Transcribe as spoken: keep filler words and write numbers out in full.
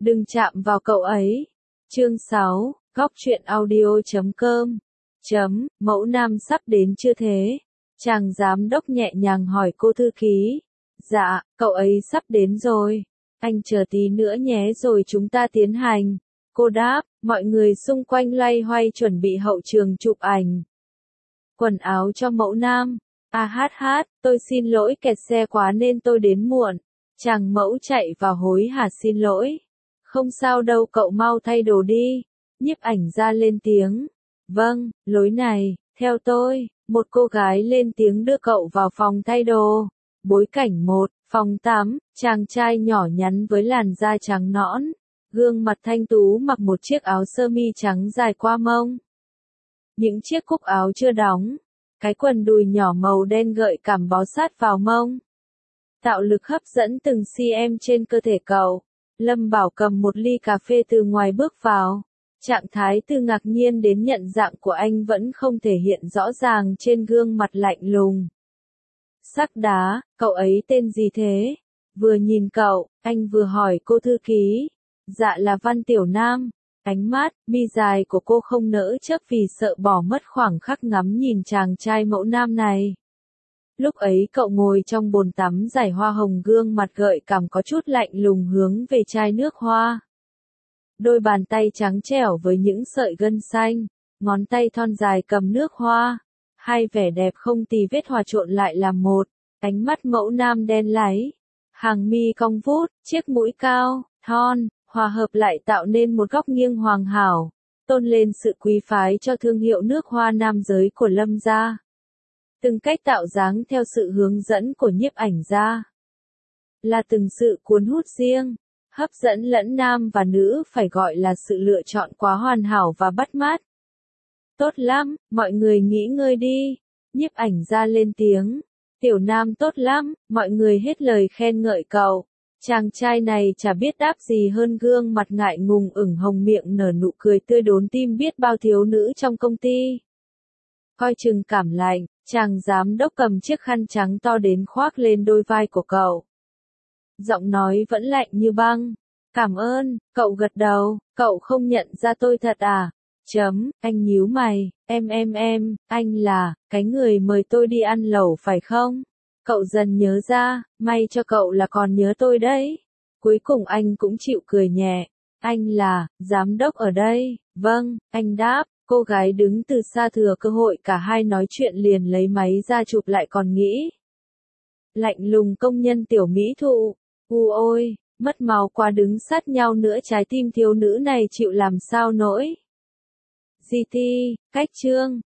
Đừng chạm vào cậu ấy. Chương sáu, góc truyện audio chấm com. Chấm, mẫu nam sắp đến chưa thế? Chàng giám đốc nhẹ nhàng hỏi cô thư ký. Dạ, cậu ấy sắp đến rồi. Anh chờ tí nữa nhé rồi chúng ta tiến hành. Cô đáp, mọi người xung quanh loay hoay chuẩn bị hậu trường chụp ảnh. Quần áo cho mẫu nam. À hát hát, tôi xin lỗi kẹt xe quá nên tôi đến muộn. Chàng mẫu chạy vào hối hả xin lỗi. Không sao đâu cậu mau thay đồ đi. Nhiếp ảnh ra lên tiếng. Vâng, lối này, theo tôi. Một cô gái lên tiếng đưa cậu vào phòng thay đồ. Bối cảnh một, phòng tắm, chàng trai nhỏ nhắn với làn da trắng nõn. Gương mặt thanh tú mặc một chiếc áo sơ mi trắng dài qua mông. Những chiếc cúc áo chưa đóng. Cái quần đùi nhỏ màu đen gợi cảm bó sát vào mông. Tạo lực hấp dẫn từng cm trên cơ thể cậu. Lâm Bảo cầm một ly cà phê từ ngoài bước vào. Trạng thái từ ngạc nhiên đến nhận dạng của anh vẫn không thể hiện rõ ràng trên gương mặt lạnh lùng. Sắc đá, cậu ấy tên gì thế? Vừa nhìn cậu, anh vừa hỏi cô thư ký. Dạ là Văn Tiểu Nam. Ánh mắt, mi dài của cô không nỡ chớp vì sợ bỏ mất khoảng khắc ngắm nhìn chàng trai mẫu nam này. Lúc ấy cậu ngồi trong bồn tắm giải hoa hồng, gương mặt gợi cảm có chút lạnh lùng hướng về chai nước hoa. Đôi bàn tay trắng trẻo với những sợi gân xanh, ngón tay thon dài cầm nước hoa. Hai vẻ đẹp không tì vết hòa trộn lại làm một. Ánh mắt mẫu nam đen láy, hàng mi cong vút, chiếc mũi cao, thon, hòa hợp lại tạo nên một góc nghiêng hoàn hảo, tôn lên sự quý phái cho thương hiệu nước hoa nam giới của Lâm gia. Từng cách tạo dáng theo sự hướng dẫn của nhiếp ảnh gia, là từng sự cuốn hút riêng, hấp dẫn lẫn nam và nữ, phải gọi là sự lựa chọn quá hoàn hảo và bắt mắt. Tốt lắm, mọi người nghỉ ngơi đi. Nhiếp ảnh gia lên tiếng. Tiểu Nam tốt lắm, mọi người hết lời khen ngợi cậu. Chàng trai này chả biết đáp gì hơn gương mặt ngại ngùng ửng hồng, miệng nở nụ cười tươi đốn tim biết bao thiếu nữ trong công ty. Coi chừng cảm lạnh, chàng giám đốc cầm chiếc khăn trắng to đến khoác lên đôi vai của cậu. Giọng nói vẫn lạnh như băng. Cảm ơn, cậu gật đầu, cậu không nhận ra tôi thật à? Chấm, anh nhíu mày, em em em, anh là, cái người mời tôi đi ăn lẩu phải không? Cậu dần nhớ ra, may cho cậu là còn nhớ tôi đấy. Cuối cùng anh cũng chịu cười nhẹ. Anh là, giám đốc ở đây. Vâng, anh đáp. Cô gái đứng từ xa thừa cơ hội cả hai nói chuyện liền lấy máy ra chụp lại còn nghĩ. Lạnh lùng công nhân tiểu mỹ thụ. U ôi, mất máu quá, đứng sát nhau nữa trái tim thiếu nữ này chịu làm sao nổi. giê tê, cách chương.